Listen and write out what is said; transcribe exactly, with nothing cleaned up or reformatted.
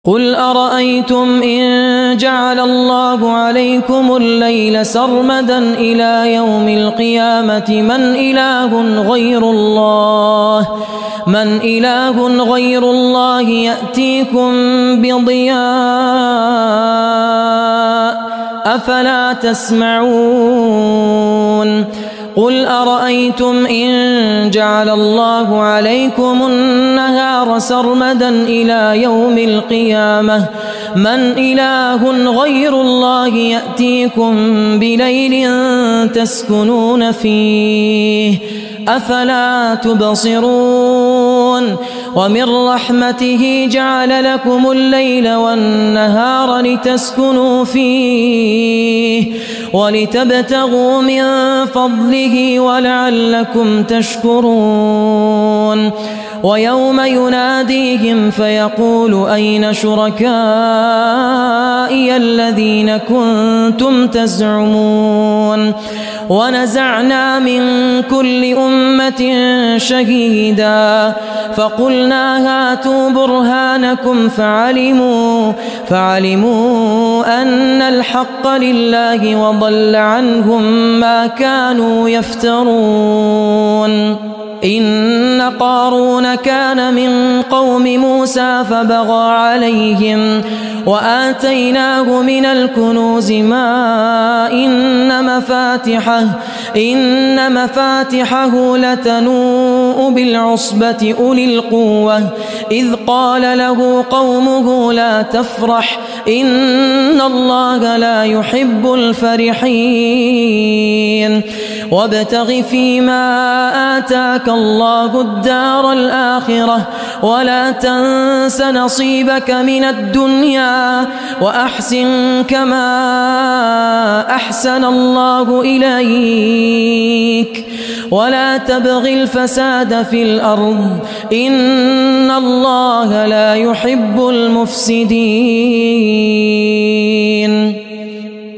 قل أرأيتم إن جعل الله عليكم الليل سرمدا إلى يوم القيامة من إله غير الله من إله غير الله يأتيكم بضياء أفلا تسمعون قل أرأيتم إن جعل الله عليكم النهار سرمدا إلى يوم القيامة من إله غير الله يأتيكم بليل تسكنون فيه أفلا تبصرون ومن رحمته جعل لكم الليل والنهار لتسكنوا فيه ولتبتغوا من فضله ولعلكم تشكرون ويوم يناديهم فيقول أين شركائي الذين كنتم تزعمون ونزعنا من كل أمة شهيدا فقلنا هاتوا برهانكم فعلموا فعلموا أن الحق لله وضل عنهم ما كانوا يفترون إن قارون كان من قوم موسى فبغى عليهم وآتيناه من الكنوز ما إن مفاتحه إن مفاتحه لتنوء بالعصبة أولي القوة إذ قال له قومه لا تفرح إن الله لا يحب الفرحين وابتغ فيما آتاك الله الدار الآخرة ولا تنس نصيبك من الدنيا وأحسن كما أحسن الله إليك ولا تبغ الفساد في الأرض إن الله لا يحب المفسدين.